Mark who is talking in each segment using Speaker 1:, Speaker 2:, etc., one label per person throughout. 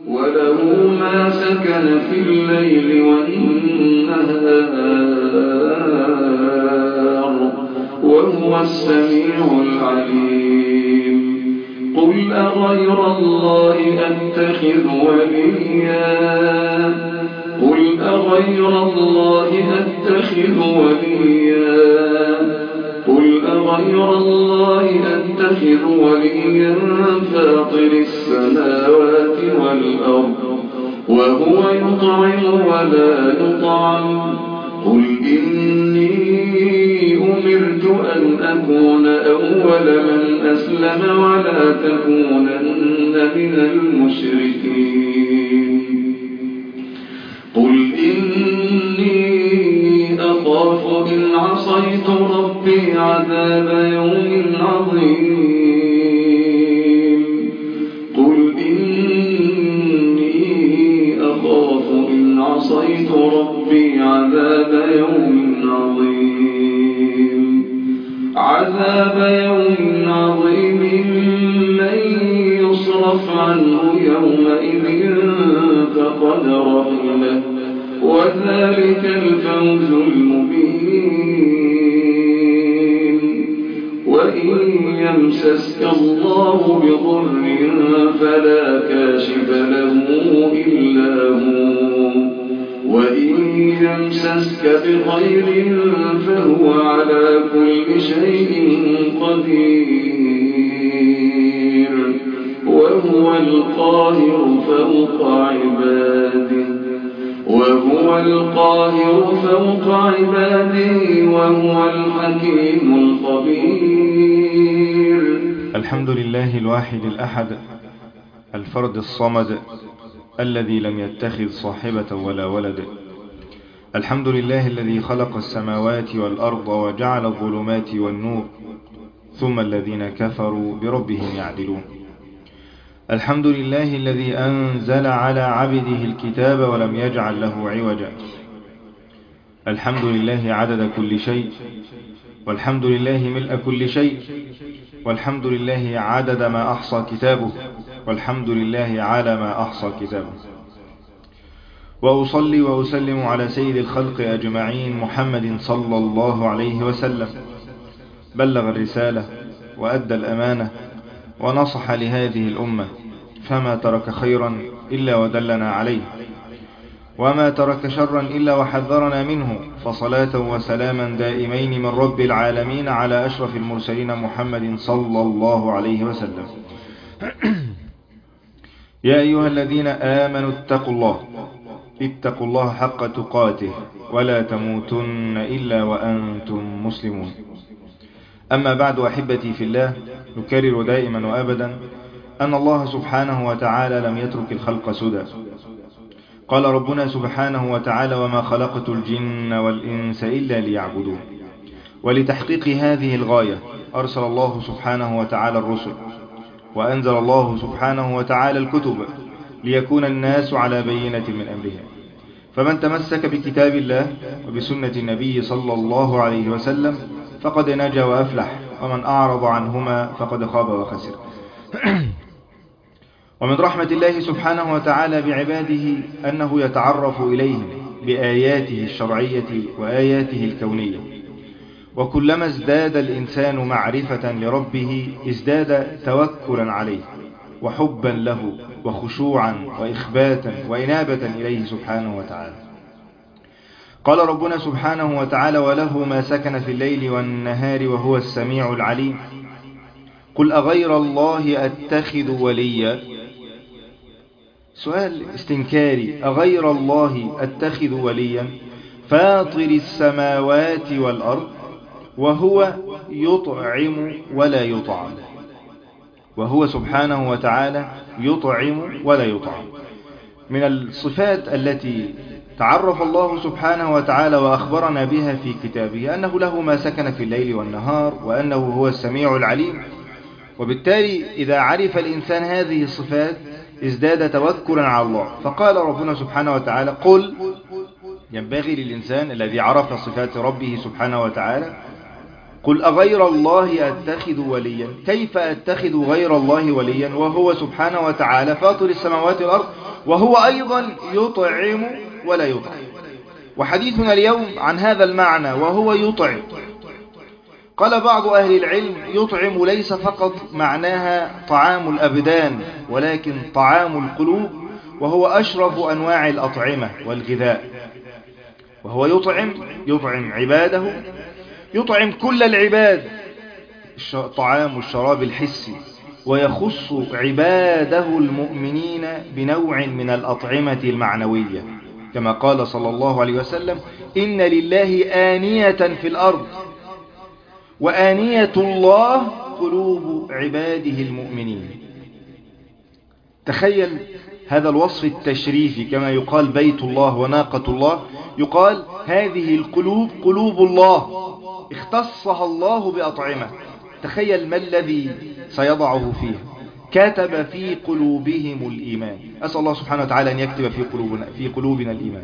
Speaker 1: وله ما سكن في الليل والنهار وهو السميع العليم. قل أغير الله أتخذ وليا فاطر السماوات والأرض وهو يطعم ولا يطعم. قل إني أمرت أن أكون أول من أسلم ولا تكونن من المشركين. قل إني أخاف إن عصيت ربي عذاب يوم عظيم. قل إني أخاف إن عصيت ربي عذاب يوم عظيم من يصرف عنه يومئذ فقد رحمه وذلك الفوز المبين. وإن يمسسك الله بضر فلا كاشف له إلا هو وإن يمسسك بخير فهو على كل شيء قدير وهو القاهر فوق عباده وهو الحكيم الخبير.
Speaker 2: الحمد لله الواحد الأحد الفرد الصمد الذي لم يتخذ صاحبة ولا ولد. الحمد لله الذي خلق السماوات والأرض وجعل الظلمات والنور ثم الذين كفروا بربهم يعدلون. الحمد لله الذي أنزل على عبده الكتاب ولم يجعل له عوجا. الحمد لله عدد كل شيء والحمد لله ملء كل شيء والحمد لله عدد ما أحصى كتابه والحمد لله على ما أحصى كتابه. وأصلي وأسلم على سيد الخلق أجمعين محمد صلى الله عليه وسلم. بلغ الرسالة وأدى الأمانة ونصح لهذه الأمة فما ترك خيرا إلا ودلنا عليه وما ترك شرا إلا وحذرنا منه. فصلاة وسلاما دائمين من رب العالمين على أشرف المرسلين محمد صلى الله عليه وسلم. يا أيها الذين آمنوا اتقوا الله حق تقاته ولا تموتن إلا وأنتم مسلمون. أما بعد أحبتي في الله، نكرر دائما وأبدا أن الله سبحانه وتعالى لم يترك الخلق سدى. قال ربنا سبحانه وتعالى: وما خلقت الجن والإنس إلا ليعبدون. ولتحقيق هذه الغاية أرسل الله سبحانه وتعالى الرسل وأنزل الله سبحانه وتعالى الكتب ليكون الناس على بينة من أمرهم. فمن تمسك بكتاب الله وبسنة النبي صلى الله عليه وسلم فقد نجا وأفلح، ومن أعرض عنهما فقد خاب وخسر. ومن رحمة الله سبحانه وتعالى بعباده أنه يتعرف إليهم بآياته الشرعية وآياته الكونية. وكلما ازداد الإنسان معرفة لربه ازداد توكلا عليه وحبا له وخشوعا وإخباتا وإنابة إليه سبحانه وتعالى. قال ربنا سبحانه وتعالى: وله ما سكن في الليل والنهار وهو السميع العليم. قل أغير الله أتخذ وليا؟ سؤال استنكاري. أغير الله أتخذ وليا فاطر السماوات والأرض وهو يطعم ولا يطعم. وهو سبحانه وتعالى يطعم ولا يطعم. من الصفات التي تعرف الله سبحانه وتعالى وأخبرنا بها في كتابه أنه له ما سكن في الليل والنهار وأنه هو السميع العليم. وبالتالي إذا عرف الإنسان هذه الصفات ازداد توكلا على الله. فقال ربنا سبحانه وتعالى: قل، ينبغي للإنسان الذي عرف صفات ربه سبحانه وتعالى: قل أغير الله أتخذ وليا؟ كيف أتخذ غير الله وليا وهو سبحانه وتعالى فاطر السماوات والأرض وهو أيضا يطعم ولا يطعم. وحديثنا اليوم عن هذا المعنى وهو يطعم. قال بعض أهل العلم يطعم ليس فقط معناها طعام الأبدان، ولكن طعام القلوب، وهو أشرف أنواع الأطعمة والغذاء. وهو يطعم عباده، يطعم كل العباد، الطعام والشراب الحسي، ويخص عباده المؤمنين بنوع من الأطعمة المعنوية، كما قال صلى الله عليه وسلم: إن لله آنية في الأرض، وآنية الله قلوب عباده المؤمنين. تخيل هذا الوصف التشريفي، كما يقال بيت الله وناقة الله، يقال هذه القلوب قلوب الله اختصها الله بأطعمة. تخيل ما الذي سيضعه فيها. كتب في قلوبهم الإيمان. أسأل الله سبحانه وتعالى أن يكتب في قلوبنا الإيمان.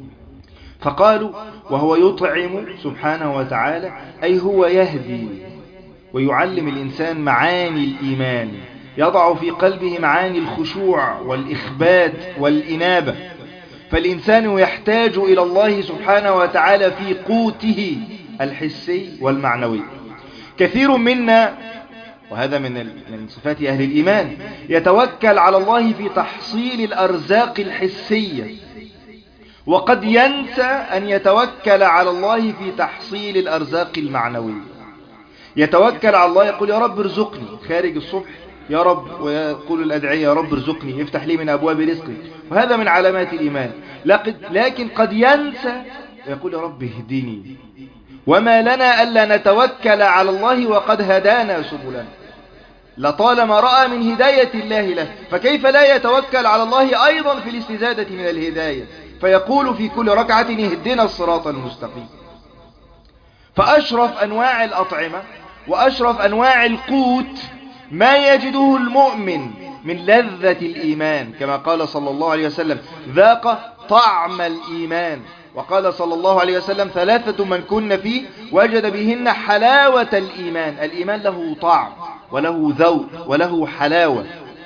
Speaker 2: فقالوا وهو يطعم سبحانه وتعالى، أي هو يهدي ويعلم الإنسان معاني الإيمان، يضع في قلبه معاني الخشوع والإخبات والإنابة. فالإنسان يحتاج إلى الله سبحانه وتعالى في قوته الحسي والمعنوي. كثير منا، وهذا من صفات أهل الإيمان، يتوكل على الله في تحصيل الأرزاق الحسية، وقد ينسى أن يتوكل على الله في تحصيل الأرزاق المعنوية. يتوكل على الله، يقول يا رب ارزقني خارج الصبح، يا رب، ويقول الأدعية يا رب ارزقني، افتح لي من أبواب رزقك، وهذا من علامات الإيمان. لكن قد ينسى ويقول يا رب اهدني. وما لنا ألا نتوكل على الله وقد هدانا سبلنا، لطالما رأى من هداية الله له، فكيف لا يتوكل على الله أيضا في الاستزادة من الهداية، فيقول في كل ركعة اهدنا الصراط المستقيم. فأشرف أنواع الأطعمة وأشرف أنواع القوت ما يجده المؤمن من لذة الإيمان، كما قال صلى الله عليه وسلم: ذاق طعم الإيمان. وقال صلى الله عليه وسلم: ثلاثة من كن فيه وجد بهن حلاوة الإيمان. الإيمان له طعم وله ذوق وله حلاوة.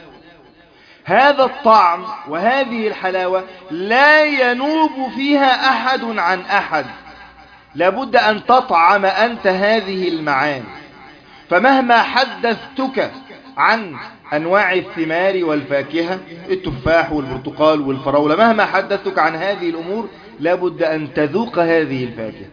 Speaker 2: هذا الطعم وهذه الحلاوة لا ينوب فيها أحد عن أحد، لابد أن تطعم أنت هذه المعاني. فمهما حدثتك عن أنواع الثمار والفاكهة، التفاح والبرتقال والفراولة، مهما حدثتك عن هذه الأمور لابد أن تذوق هذه الفاكهة.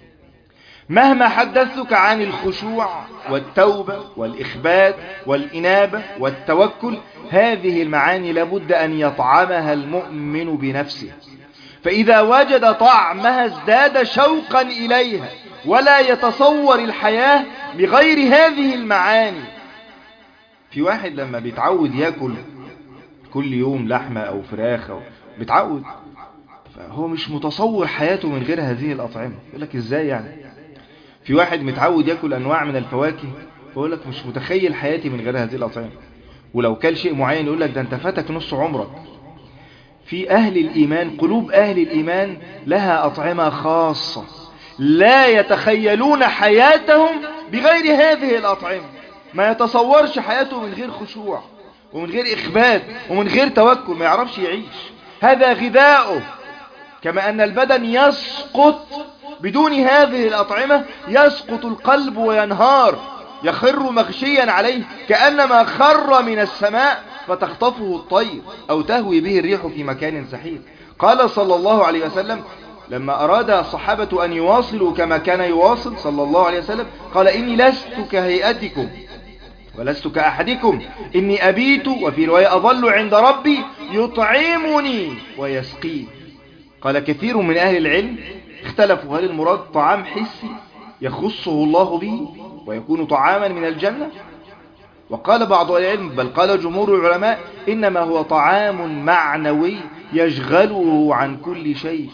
Speaker 2: مهما حدثتك عن الخشوع والتوبة والإخبات والإنابة والتوكل، هذه المعاني لابد أن يطعمها المؤمن بنفسه، فإذا وجد طعمها ازداد شوقا إليها، ولا يتصور الحياة بغير هذه المعاني. في واحد لما بيتعود يأكل كل يوم لحمة أو فراخ بيتعود، فهو مش متصور حياته من غير هذه الأطعمة. يقول لك إزاي يعني؟ في واحد متعود يأكل أنواع من الفواكه، يقول لك مش متخيل حياتي من غير هذه الأطعمة. ولو كل شيء معين يقول لك ده أنت فاتك نص عمرك. في أهل الإيمان، قلوب أهل الإيمان لها أطعمة خاصة، لا يتخيلون حياتهم بغير هذه الأطعمة. ما يتصورش حياته من غير خشوع ومن غير إخبات ومن غير توكل، ما يعرفش يعيش. هذا غذاؤه. كما أن البدن يسقط بدون هذه الأطعمة، يسقط القلب وينهار، يخر مغشيا عليه كأنما خر من السماء فتخطفه الطير أو تهوي به الريح في مكان سحيق. قال صلى الله عليه وسلم لما أراد الصحابة أن يواصلوا كما كان يواصل صلى الله عليه وسلم، قال: إني لست كهيئتكم ولست كأحدكم، إني أبيت، وفي رواية أظل عند ربي يطعمني ويسقين. قال كثير من أهل العلم اختلفوا هل المراد طعام حسي يخصه الله به ويكون طعاما من الجنة، وقال بعض العلم، بل قال جمهور العلماء، إنما هو طعام معنوي يشغله عن كل شيء.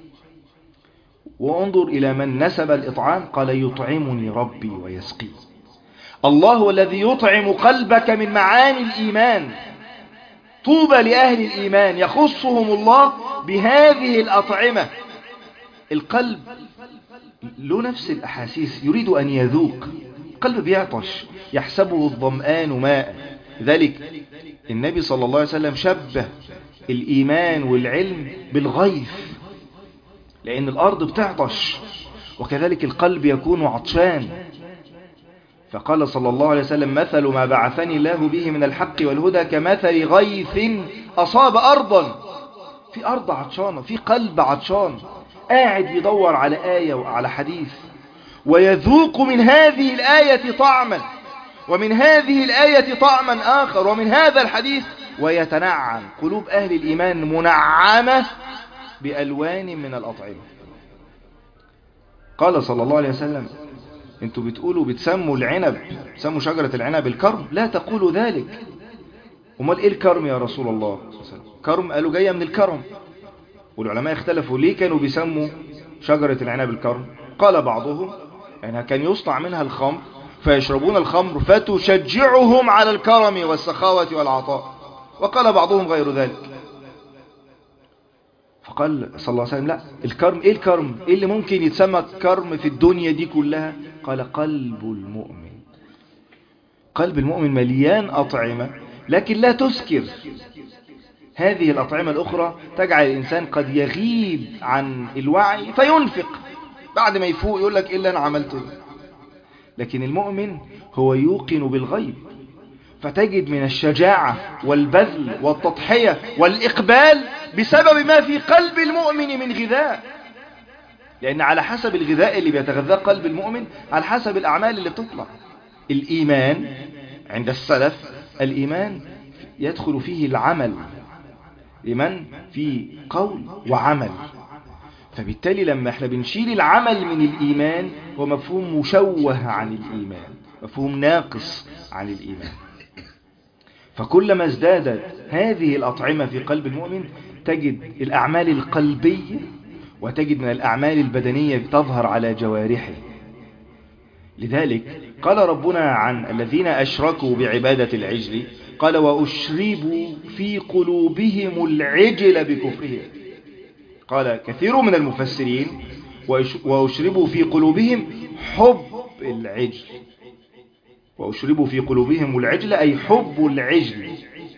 Speaker 2: وانظر إلى من نسب الإطعام، قال: يطعمني ربي ويسقي. الله الذي يطعم قلبك من معاني الإيمان. طوبى لأهل الإيمان يخصهم الله بهذه الأطعمة. القلب له نفس الأحاسيس، يريد أن يذوق. القلب بيعطش، يحسبه الظمآن ماء. لذلك النبي صلى الله عليه وسلم شبه الإيمان والعلم بالغيث، لأن الأرض بتعطش وكذلك القلب يكون عطشان. فقال صلى الله عليه وسلم: مثل ما بعثني الله به من الحق والهدى كمثل غيث أصاب أرضا. في أرض عطشانة، في قلب عطشان قاعد بيدور على آية وعلى حديث، ويذوق من هذه الآية طعما ومن هذه الآية طعما آخر ومن هذا الحديث، ويتنعم. قلوب أهل الإيمان منعمة بألوان من الأطعمة. قال صلى الله عليه وسلم: انتوا بتقولوا بتسموا العنب، بتسموا شجرة العنب الكرم، لا تقولوا ذلك. امال ايه الكرم يا رسول الله؟ كرم، قالوا جاية من الكرم. والعلماء اختلفوا ليه كانوا بيسموا شجرة العنب الكرم. قال بعضهم انها كان يصنع منها الخمر فيشربون الخمر فتشجعهم على الكرم والسخاوة والعطاء. وقال بعضهم غير ذلك. فقال صلى الله عليه وسلم: لا، الكرم ايه؟ الكرم ايه اللي ممكن يتسمى كرم في الدنيا دي كلها؟ قال: قلب المؤمن. قلب المؤمن مليان أطعمة لكن لا تسكر. هذه الأطعمة الأخرى تجعل الإنسان قد يغيب عن الوعي فينفق، بعد ما يفوق يقول لك إيه اللي أنا عملته. لكن المؤمن هو يوقن بالغيب، فتجد من الشجاعة والبذل والتضحية والإقبال بسبب ما في قلب المؤمن من غذاء. لأن على حسب الغذاء اللي بيتغذى قلب المؤمن على حسب الأعمال اللي بتطلع. الإيمان عند السلف، الإيمان يدخل فيه العمل، الإيمان فيه قول وعمل. فبالتالي لما احنا بنشيل العمل من الإيمان هو مفهوم مشوه عن الإيمان، مفهوم ناقص عن الإيمان. فكلما ازدادت هذه الأطعمة في قلب المؤمن تجد الأعمال القلبية وتجد من الأعمال البدنية تظهر على جوارحه. لذلك قال ربنا عن الذين أشركوا بعبادة العجل، قال: وأشربوا في قلوبهم العجل بكفرهم. قال كثير من المفسرين: وأشربوا في قلوبهم حب العجل. وأشربوا في قلوبهم العجل أي حب العجل.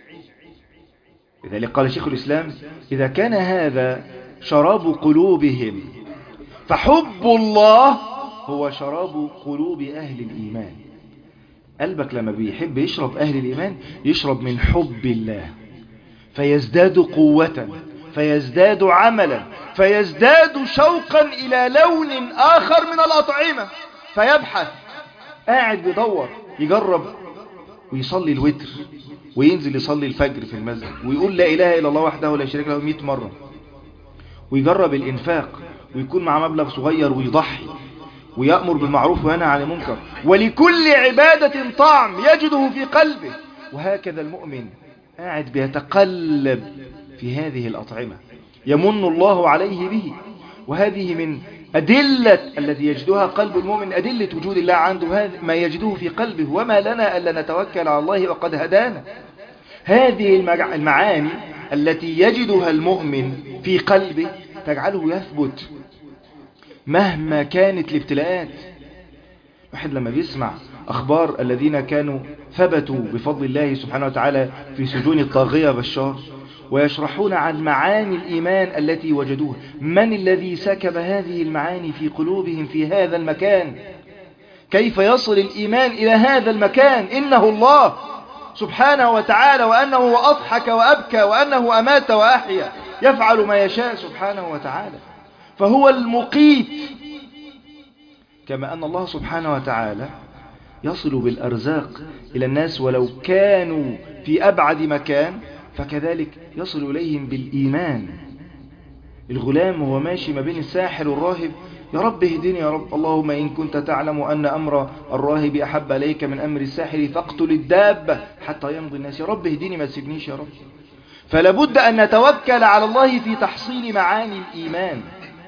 Speaker 2: لذلك قال شيخ الإسلام: إذا كان هذا شراب قلوبهم فحب الله هو شراب قلوب أهل الإيمان. قلبك لما بيحب يشرب أهل الإيمان يشرب من حب الله، فيزداد قوة، فيزداد عملا، فيزداد شوقا إلى لون آخر من الأطعمة، فيبحث، قاعد بيدور، يجرب ويصلي الوتر وينزل يصلي الفجر في المسجد ويقول لا إله إلا الله وحده لا شريك له 100 مرة، ويجرب الإنفاق ويكون مع مبلغ صغير ويضحي ويأمر بالمعروف وينهى عن المنكر، ولكل عبادة طعم يجده في قلبه. وهكذا المؤمن قاعد بيتقلب في هذه الأطعمة يمن الله عليه به. وهذه من أدلة الذي يجدها قلب المؤمن، أدلة وجود الله عنده، هذا ما يجده في قلبه. وما لنا ألا نتوكل على الله وقد هدانا. هذه المعاني التي يجدها المؤمن في قلبه تجعله يثبت مهما كانت الابتلاءات. واحد لما بيسمع أخبار الذين كانوا ثبتوا بفضل الله سبحانه وتعالى في سجون الطاغية بشار، ويشرحون عن معاني الإيمان التي وجدوها، من الذي سكب هذه المعاني في قلوبهم في هذا المكان؟ كيف يصل الإيمان إلى هذا المكان؟ إنه الله سبحانه وتعالى، وأنه أضحك وأبكى، وأنه أمات وأحيا، يفعل ما يشاء سبحانه وتعالى. فهو المقيت، كما أن الله سبحانه وتعالى يصل بالأرزاق إلى الناس ولو كانوا في أبعد مكان، فكذلك يصل إليهم بالإيمان. الغلام وهو ماشي ما بين الساحر والراهب: يا رب اهدني يا رب، اللهم إن كنت تعلم أن أمر الراهب أحب إليك من أمر الساحر فاقتل الدابة حتى يمضي الناس، يا رب اهدني ما تسيبنيش يا رب. فلابد أن نتوكل على الله في تحصيل معاني الإيمان.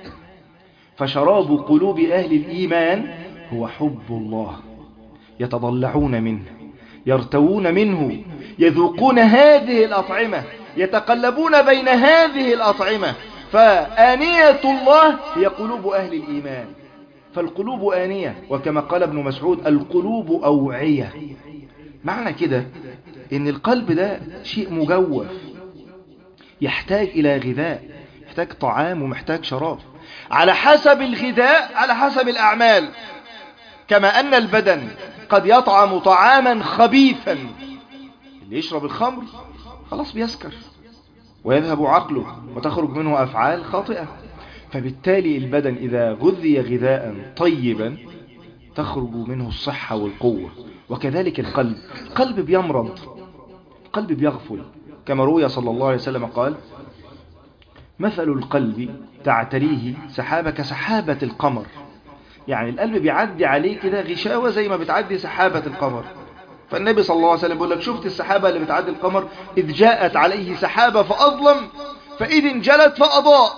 Speaker 2: فشراب قلوب أهل الإيمان هو حب الله، يتضلعون منه، يرتوون منه، يذوقون هذه الأطعمة، يتقلبون بين هذه الأطعمة. فآنية الله هي قلوب أهل الإيمان. فالقلوب آنية، وكما قال ابن مسعود: القلوب أوعية. معنى كده إن القلب ده شيء مجوف، يحتاج إلى غذاء، يحتاج طعام ومحتاج شراب، على حسب الغذاء على حسب الأعمال. كما أن البدن قد يطعم طعاما خبيثا، اللي يشرب الخمر خلاص بيسكر ويذهب عقله وتخرج منه أفعال خاطئة. فبالتالي البدن إذا غذي غذاء طيبا تخرج منه الصحة والقوة. وكذلك القلب بيمرض، القلب بيغفل، كما روي صلى الله عليه وسلم قال: مثل القلب تعتريه سحابة كسحابة القمر. يعني القلب بيعدي عليه كده غشاوة زي ما بتعدي سحابة القمر. فالنبي صلى الله عليه وسلم بيقول لك: شفت السحابة اللي بتعدي القمر؟ إذ جاءت عليه سحابة فأظلم فإذ انجلت فأضاء.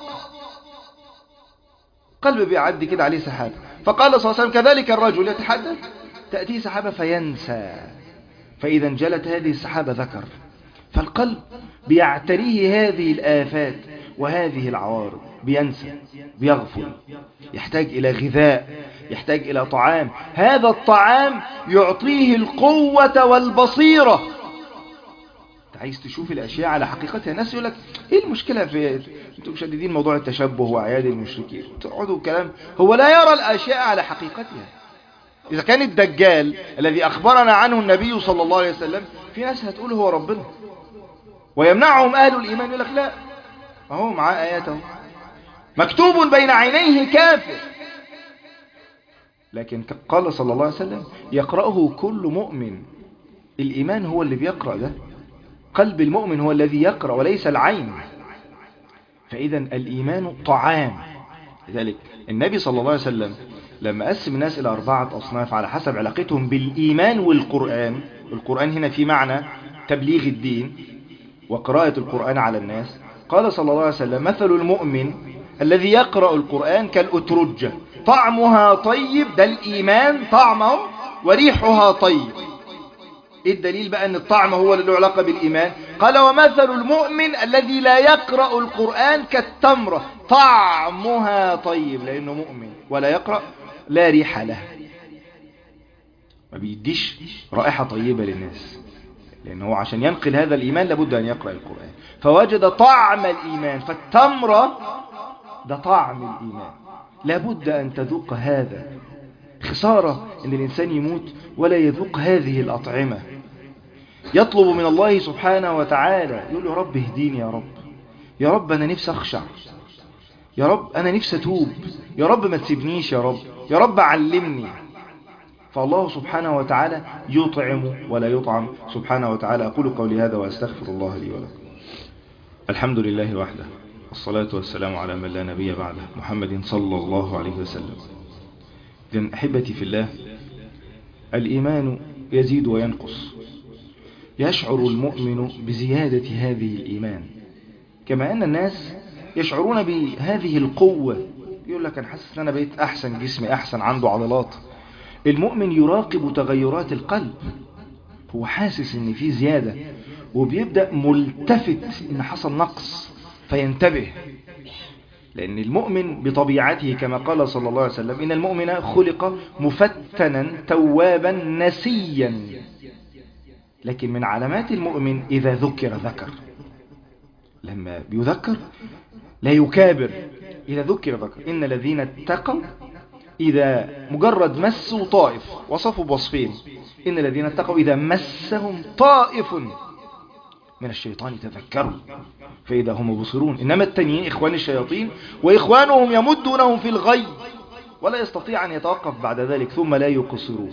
Speaker 2: قلب بيعدي كده عليه سحابة. فقال صلى الله عليه وسلم: كذلك الرجل يتحدث تأتيه سحابة فينسى فإذا انجلت هذه السحابة ذكر. فالقلب بيعتريه هذه الآفات وهذه العوارض، بينسى، بيغفل، يحتاج إلى غذاء، يحتاج إلى طعام. هذا الطعام يعطيه القوة والبصيرة. انت عايز تشوف الأشياء على حقيقتها. الناس يقول لك: ايه المشكلة في انتم مشددين موضوع التشبه وأعياد المشركين، تقعدوا كلام. هو لا يرى الأشياء على حقيقتها. إذا كان الدجال الذي أخبرنا عنه النبي صلى الله عليه وسلم، في ناس هتقول هو ربنا ويمنعهم أهل الإيمان، يقول لك: لا، أهو معاه آياته مكتوب بين عينيه كافر. لكن قال صلى الله عليه وسلم: يقرأه كل مؤمن. الإيمان هو اللي بيقرأ ده، قلب المؤمن هو الذي يقرأ وليس العين. فإذا الإيمان طعام. لذلك النبي صلى الله عليه وسلم لما قسم الناس إلى 4 أصناف على حسب علاقتهم بالإيمان والقرآن. القرآن هنا في معنى تبليغ الدين وقراءة القرآن على الناس. قال صلى الله عليه وسلم: مثل المؤمن الذي يقرأ القرآن كالأترجة طعمها طيب، ده الإيمان طعمه، وريحها طيب. ايه الدليل بقى ان الطعم هو اللي له علاقة بالإيمان؟ قال: ومثل المؤمن الذي لا يقرأ القرآن كالتمرة طعمها طيب، لأنه مؤمن ولا يقرأ لا ريح له، ما بيديش رائحة طيبة للناس، لأنه عشان ينقل هذا الإيمان لابد أن يقرأ القرآن. فوجد طعم الإيمان. فالتمرة ده طعم الإيمان، لابد أن تذوق هذا. خسارة أن الإنسان يموت ولا يذوق هذه الأطعمة. يطلب من الله سبحانه وتعالى، يقول: يا رب اهديني، يا رب، يا رب أنا نفسي أخشع، يا رب أنا نفسي أتوب، يا رب ما تسيبنيش، يا رب، يا رب علمني. فالله سبحانه وتعالى يطعم ولا يطعم سبحانه وتعالى. أقول قولي هذا وأستغفر الله لي ولكم. الحمد لله وحده، والصلاة والسلام على من لا نبي بعده، محمد صلى الله عليه وسلم. إذن أحبتي في الله، الإيمان يزيد وينقص. يشعر المؤمن بزيادة هذه الإيمان، كما أن الناس يشعرون بهذه القوة. يقول لك: أنا حاسس أن أنا بقيت أحسن، جسمي أحسن، عنده عضلات. المؤمن يراقب تغيرات القلب، هو حاسس ان في زيادة، وبيبدأ ملتفت ان حصل نقص فينتبه. لأن المؤمن بطبيعته كما قال صلى الله عليه وسلم: إن المؤمن خلق مفتنا توابا نسيا. لكن من علامات المؤمن إذا ذكر، لما بيذكر لا يكابر. إذا ذكر ذكر. إن الذين اتقوا إذا مجرد مسوا طائف، وصفوا بوصفين: إن الذين اتقوا إذا مسهم طائف من الشيطان تذكروا فإذا هم مبصرون. إنما التانيين إخوان الشياطين، وإخوانهم يمدونهم في الغي ولا يستطيع أن يتوقف بعد ذلك، ثم لا يقصرون.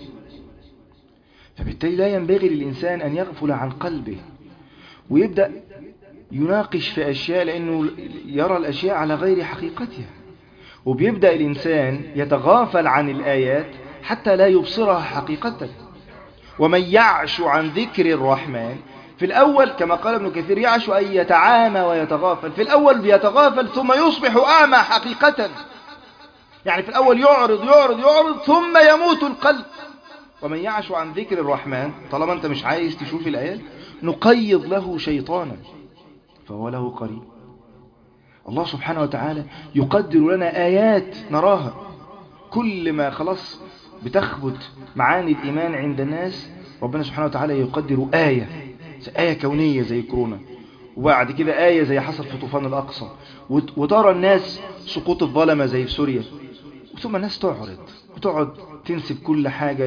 Speaker 2: فبالتالي لا ينبغي للإنسان أن يغفل عن قلبه ويبدأ يناقش في أشياء، لأنه يرى الأشياء على غير حقيقتها. وبيبدأ الإنسان يتغافل عن الآيات حتى لا يبصرها حقيقة. ومن يعش عن ذكر الرحمن، في الأول كما قال ابن كثير: يعش أن يتعامى ويتغافل. في الأول بيتغافل ثم يصبح أعمى حقيقة. يعني في الأول يعرض يعرض يعرض ثم يموت القلب. ومن يعش عن ذكر الرحمن، طالما أنت مش عايز تشوف الآيات، نقيض له شيطانا فهو له قريب. الله سبحانه وتعالى يقدر لنا آيات نراها. كل ما خلاص بتخبط معاني الإيمان عند الناس، ربنا سبحانه وتعالى يقدر آية كونية زي كورونا، وبعد كده آية زي حصل في طوفان الأقصى، وترى الناس سقوط الظلمة زي في سوريا، ثم الناس وتقعد تنسب كل حاجة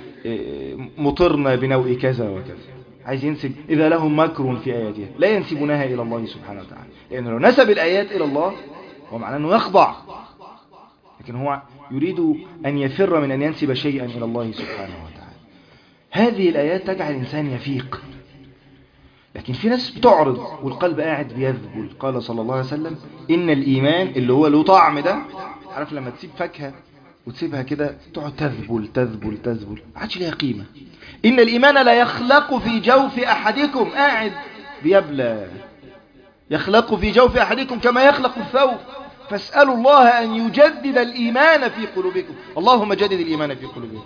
Speaker 2: لمطرنا بنوء كذا وكذا. عايز ينسب إذا لهم مكر في آياتها، لا ينسبونها إلى الله سبحانه وتعالى، لأنه لو نسب الآيات إلى الله هو معناه أنه يخضع، لكن هو يريد أن يفر من أن ينسب شيئا إلى الله سبحانه وتعالى. هذه الآيات تجعل الإنسان يفيق، لكن في ناس بتعرض والقلب قاعد بيذبل. قال صلى الله عليه وسلم إن الإيمان اللي هو له طعم ده، عارف لما تسيب فاكهة وتسيبها كده تقعد تذبل تذبل تذبل، ما عادش ليها قيمة. إن الإيمان لا يخلق في جوف أحدكم، قاعد بيبلى، يخلق في جوف أحدكم كما يخلق الثوب، فاسألوا الله أن يجدد الإيمان في قلوبكم. اللهم جدد الإيمان في قلوبكم،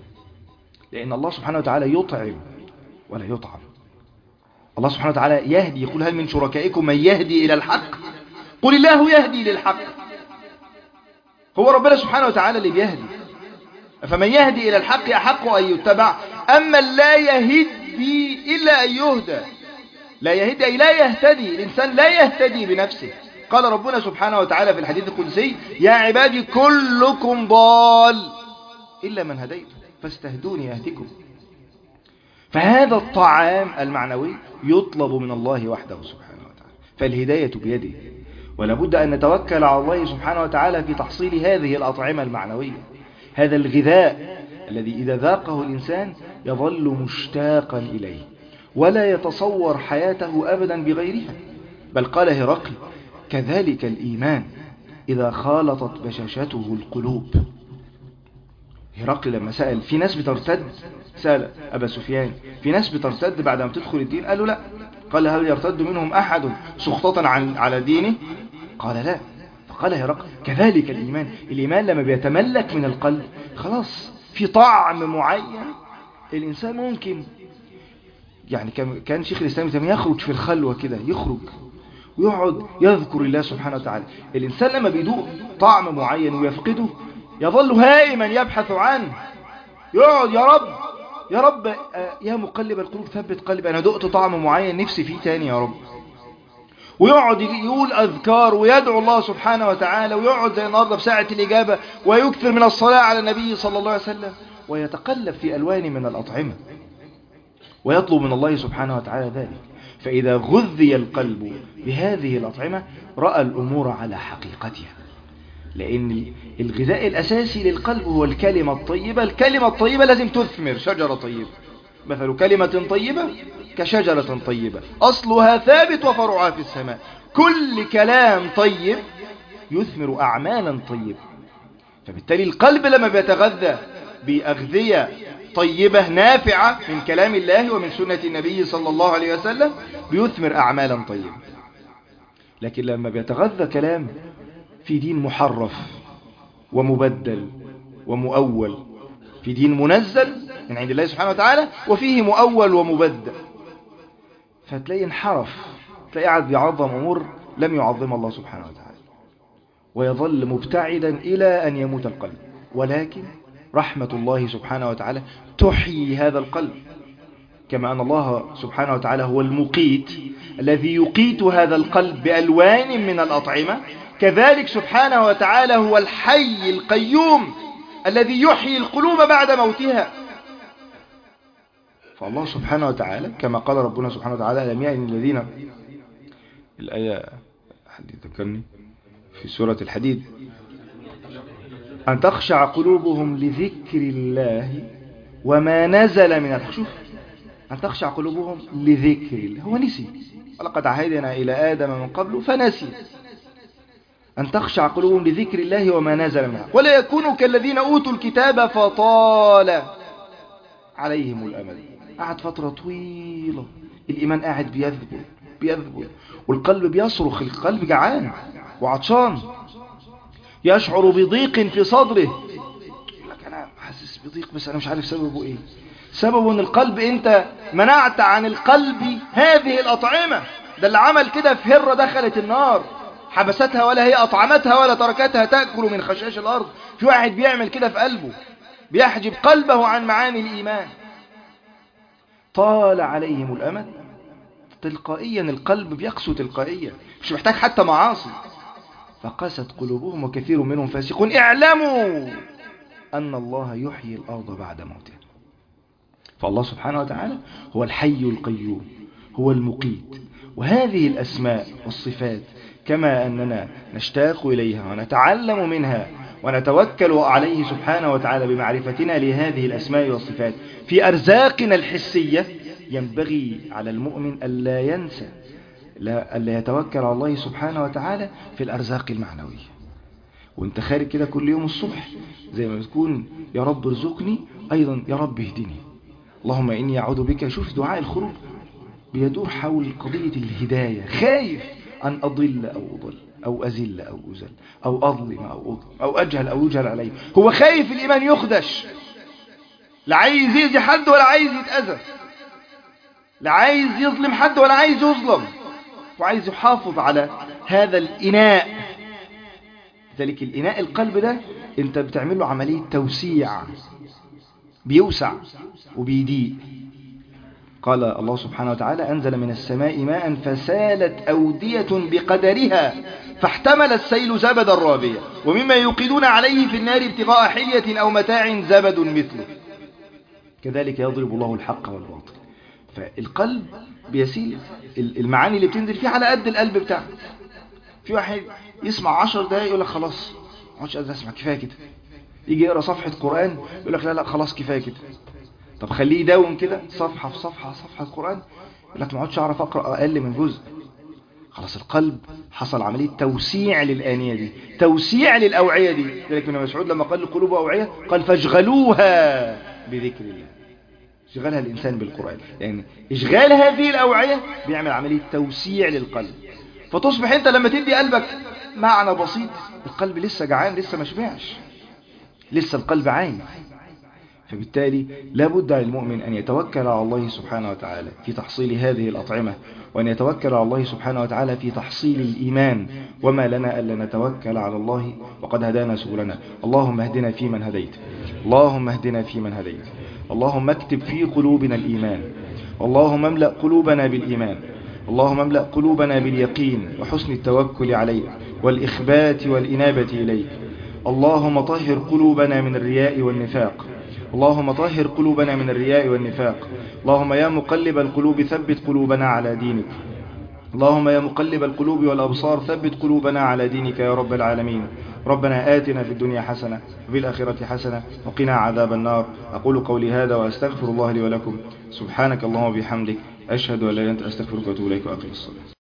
Speaker 2: لأن الله سبحانه وتعالى يطعم ولا يطعم. الله سبحانه وتعالى يهدي، يقول هل من شركائكم من يهدي إلى الحق؟ قل الله يهدي للحق. هو ربنا سبحانه وتعالى اللي بيهدي، فمن يهدي إلى الحق أحق أن يتبع، أما لا يهدي إلا أن يهدى. لا يهدي أي لا يهتدي، الإنسان لا يهتدي بنفسه. قال ربنا سبحانه وتعالى في الحديث القدسي يا عبادي كلكم ضال إلا من هديت فاستهدوني أهدكم. فهذا الطعام المعنوي يطلب من الله وحده سبحانه وتعالى، فالهداية بيده، ولا بد أن نتوكل على الله سبحانه وتعالى في تحصيل هذه الأطعمة المعنوية، هذا الغذاء الذي إذا ذاقه الإنسان يظل مشتاقا إليه ولا يتصور حياته أبدا بغيرها. بل قال هرقل كذلك الإيمان إذا خالطت بشاشته القلوب. هرقل لما سأل في ناس بترتد، سأل أبا سفيان في ناس بترتد بعد ما تدخل الدين، قال له لا. قال هل يرتد منهم أحد سخطة على دينه؟ قال لا. فقال هرقل كذلك الإيمان، الإيمان لما بيتملك من القلب خلاص في طعم معين. الإنسان ممكن يعني كان شيخ الإسلام يخرج في الخلوة كده، يخرج ويقعد يذكر الله سبحانه وتعالى. الإنسان لما بيدوق طعم معين ويفقده يظل هائما يبحث عنه، يقعد يا رب يا رب يا مقلب القلوب ثبت قلبي، أنا دقت طعم معين نفسي فيه تاني يا رب. ويقعد يقول أذكار ويدعو الله سبحانه وتعالى، ويقعد زي النهارده في ساعة الإجابة ويكثر من الصلاة على النبي صلى الله عليه وسلم، ويتقلب في ألوان من الأطعمة ويطلب من الله سبحانه وتعالى ذلك. فإذا غذي القلب بهذه الأطعمة رأى الأمور على حقيقتها، لأن الغذاء الأساسي للقلب هو الكلمة الطيبة. الكلمة الطيبة لازم تثمر شجرة طيبة، مثل كلمة طيبة كشجرة طيبة أصلها ثابت وفرعها في السماء. كل كلام طيب يثمر أعمالا طيبة. فبالتالي القلب لما بيتغذى بأغذية طيبة نافعة من كلام الله ومن سنة النبي صلى الله عليه وسلم بيثمر أعمالا طيبة. لكن لما بيتغذى كلام في دين محرف ومبدل ومؤول، في دين منزل من عند الله سبحانه وتعالى وفيه مؤول ومبدل، فتلاقي انحرف، تلاقي قاعد بيعظم أمور لم يعظم الله سبحانه وتعالى، ويظل مبتعدا إلى أن يموت القلب. ولكن رحمة الله سبحانه وتعالى تحيي هذا القلب، كما أن الله سبحانه وتعالى هو المقيت الذي يقيت هذا القلب بألوان من الأطعمة، كذلك سبحانه وتعالى هو الحي القيوم الذي يحيي القلوب بعد موتها. فالله سبحانه وتعالى كما قال ربنا سبحانه وتعالى لم يأن الذين، الآية حد يذكرني في سورة الحديد، أن تخشع قلوبهم لذكر الله وما نزل من الحق. شوف، أن تخشع قلوبهم لذكر الله، هو نسي، ولقد عهدنا إلى آدم من قبل فنسي. أن تخشع قلوبهم لذكر الله وما نزل من الحق ولا يكونوا كالذين أوتوا الكتاب فطال عليهم الأمل. قعد فترة طويلة الإيمان قاعد بيذبل والقلب بيصرخ، القلب جعان وعطشان، يشعر بضيق في صدره، يقول لك أنا حاسس بضيق بس أنا مش عارف سببه إيه. سببه أن القلب أنت منعت عن القلب هذه الأطعمة. ده اللي عمل كده في هرة دخلت النار، حبستها ولا هي أطعمتها ولا تركتها تأكل من خشاش الأرض. في واحد بيعمل كده في قلبه، بيحجب قلبه عن معاني الإيمان. طال عليهم الأمد تلقائيا القلب بيقسو تلقائيا، مش محتاج حتى معاصي. فقست قلوبهم وكثير منهم فاسقون. اعلموا أن الله يحيي الأرض بعد موتها. فالله سبحانه وتعالى هو الحي القيوم، هو المقيت. وهذه الأسماء والصفات كما أننا نشتاق إليها ونتعلم منها ونتوكل عليه سبحانه وتعالى بمعرفتنا لهذه الأسماء والصفات في أرزاقنا الحسية، ينبغي على المؤمن ألا ينسى، ألا يتوكل على الله سبحانه وتعالى في الأرزاق المعنوية. وانت خارج كده كل يوم الصبح زي ما تكون يا رب ارزقني، أيضا يا رب اهدني، اللهم إني أعوذ بك. شوف دعاء الخروج بيدور حول قضية الهداية، خايف أن أضل أو أضل أو أزل أو أزل أو أظلم أو أظلم أو أجهل أو يجهل علي. هو خايف الإيمان يخدش، لا عايز يأذي حد ولا عايز يتأذى، لا عايز يظلم حد ولا عايز يظلم، وعايز يحافظ على هذا الإناء. ذلك الإناء القلب ده انت بتعمل له عملية توسيع، بيوسع وبيضيق. قال الله سبحانه وتعالى أنزل من السماء ماء فسالت أودية بقدرها فاحتمل السيل زبدا رابيا ومما يوقدون عليه في النار ابتغاء حلية أو متاع زبد مثله كذلك يضرب الله الحق والباطل. فالقلب بيسيل المعاني اللي بتنزل فيه على قد القلب بتاعه. في واحد يسمع 10 دقايق يقول لك خلاص ما عادش قادر اسمع، كفايه كده. يجي يقرا صفحه قران يقول لك لا خلاص كفايه كده. طب خليه يداوم كده صفحه في صفحه قران، يقول لك ما عادش اعرف اقرا اقل من جزء. خلاص القلب حصل عمليه توسيع للانيه دي، توسيع للاوعيه دي. لذلك ابن مسعود لما قال القلوب اوعيه قال فاشغلوها بذكر الله. اشغالها الانسان بالقران، يعني اشغال هذه الاوعيه بيعمل عمليه توسيع للقلب. فتصبح انت لما تدي قلبك معنى بسيط، القلب لسه جعان، لسه ما شبعش، لسه القلب عايز. فبالتالي لابد للمؤمن أن يتوكل على الله سبحانه وتعالى في تحصيل هذه الأطعمة، وأن يتوكل على الله سبحانه وتعالى في تحصيل الإيمان. وما لنا ألا نتوكل على الله وقد هدانا سبلنا. اللهم اهدنا فيمن هديت، اللهم اهدنا فيمن هديت، اللهم اكتب في قلوبنا الإيمان، اللهم املأ قلوبنا بالإيمان، اللهم املأ قلوبنا باليقين وحسن التوكل عليك والإخبات والإنابة إليك. اللهم طهر قلوبنا من الرياء والنفاق، اللهم طهر قلوبنا من الرياء والنفاق. اللهم يا مقلب القلوب ثبت قلوبنا على دينك، اللهم يا مقلب القلوب والأبصار ثبت قلوبنا على دينك يا رب العالمين. ربنا آتنا في الدنيا حسنة وفي الآخرة حسنة وقنا عذاب النار. أقول قولي هذا وأستغفر الله لي ولكم. سبحانك اللهم وبحمدك، أشهد أن لا إله إلا أنت، أستغفرك وأتوب إليك وأقم الصلاة.